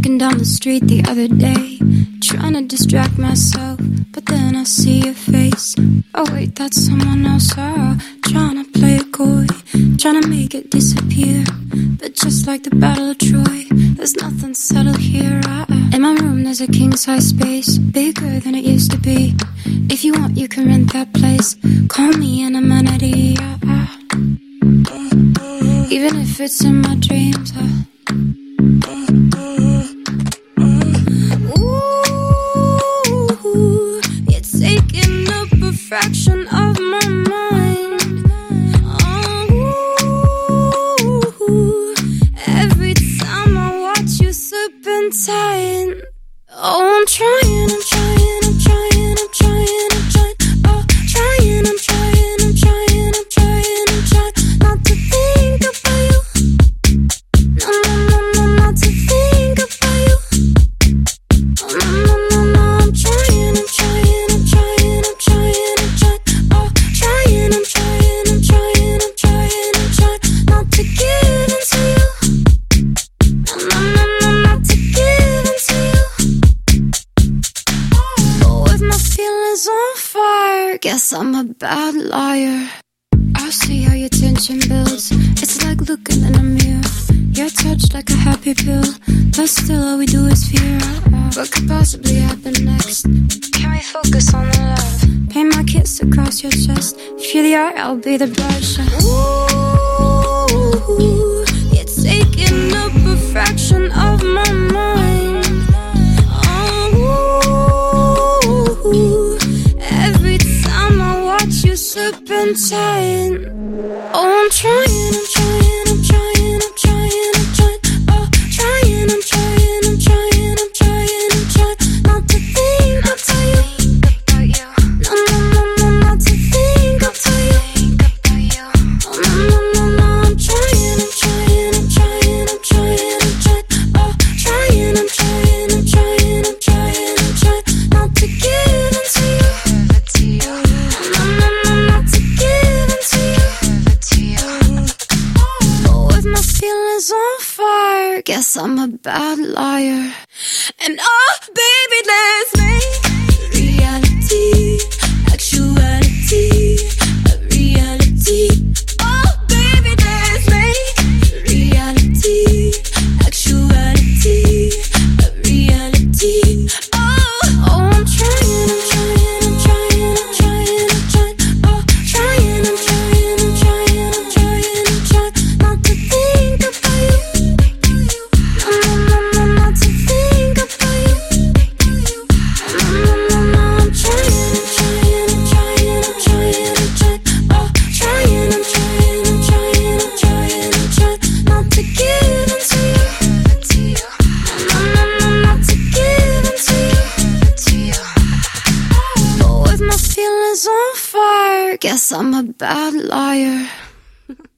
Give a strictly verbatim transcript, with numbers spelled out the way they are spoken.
walking down the street the other day, trying to distract myself, but then I see your face. Oh wait, that's someone else. Oh, trying to play it coy, trying to make it disappear. But just like the Battle of Troy, there's nothing settled here. I, in my room there's a king-size space, bigger than it used to be. If you want, you can rent that place. Call me an amenity. I, I, even if it's in my dreams. I, Ooh, you're taking up a fraction of my mind. Oh, every time I watch you serpentine. Oh, I'm trying, I'm trying, I'm trying, I'm trying, I'm trying. Oh, trying, I'm trying, I'm trying, I'm trying, I'm trying not to think about you. No, no, no, no, not to think about you. Oh, no, no, no, no, I'm trying, I'm trying, I'm trying, I'm trying, I'm trying. Oh, trying, I'm trying, I'm trying, I'm trying, I'm trying not to give in to you. No, no, no, no, not to give in to you. But with my feelings on fire, guess I'm a bad liar. I see how your tension builds. It's like looking in a mirror. You're touched like a happy pill, but still all we do is fear. What could possibly happen next? Can we focus on the love? Paint my kiss across your chest. If you're the art, I'll be the brush. Ooh, you're taking up a fraction of my mind. Oh, every time I watch you serpentine. Oh, I'm trying, I'm trying, I'm trying, I'm trying, I'm trying. Oh, trying, I'm trying, I'm trying, I'm trying, I'm trying not to think about you. No, no, no, no, not to think about you. Oh, no, no, no, no, I'm trying, I'm trying, I'm trying, I'm trying, I'm trying. Oh, trying, I'm trying, I'm trying, I'm trying, I'm trying not to give in to you. No, no, no, no, not to give in to you. But with my feelings on fire, guess I'm a bad liar. And oh, baby, let's make reality, actuality, a reality. Oh, baby, let's make reality, actuality, a reality. Oh, oh, I'm trying, I'm trying, I'm trying, I'm trying, I'm trying. Oh, trying, I'm trying, I'm trying, I'm trying, I'm trying not to think about you. No, no, no, no, not to think about you. No, no, no, no, I'm trying, I'm trying, I'm trying, I'm trying, I'm trying. Oh, trying, I'm trying, I'm trying, I'm trying, I'm trying not to give in to you. No, no, no, not to give in to you. But with my feelings on fire, guess I'm a bad liar.